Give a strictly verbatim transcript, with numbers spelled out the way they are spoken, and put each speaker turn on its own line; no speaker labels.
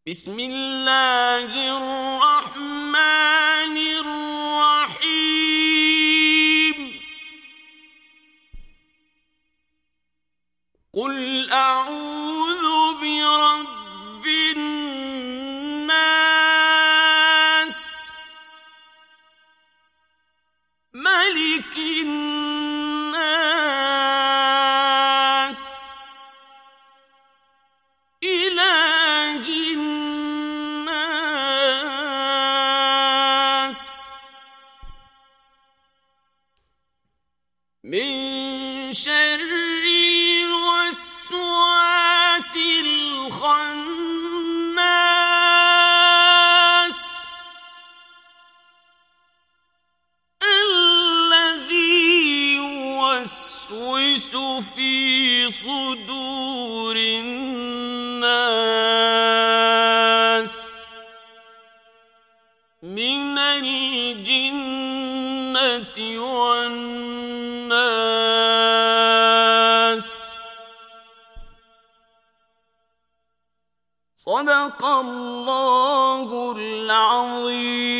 بسم الله الرحمن الرحيم قل أعوذ برب الناس ملك الناس إله الناس من شر الوسواس الخناس الذي يوسوس في صدور الناس من الجنة والناس. صدق الله العظيم.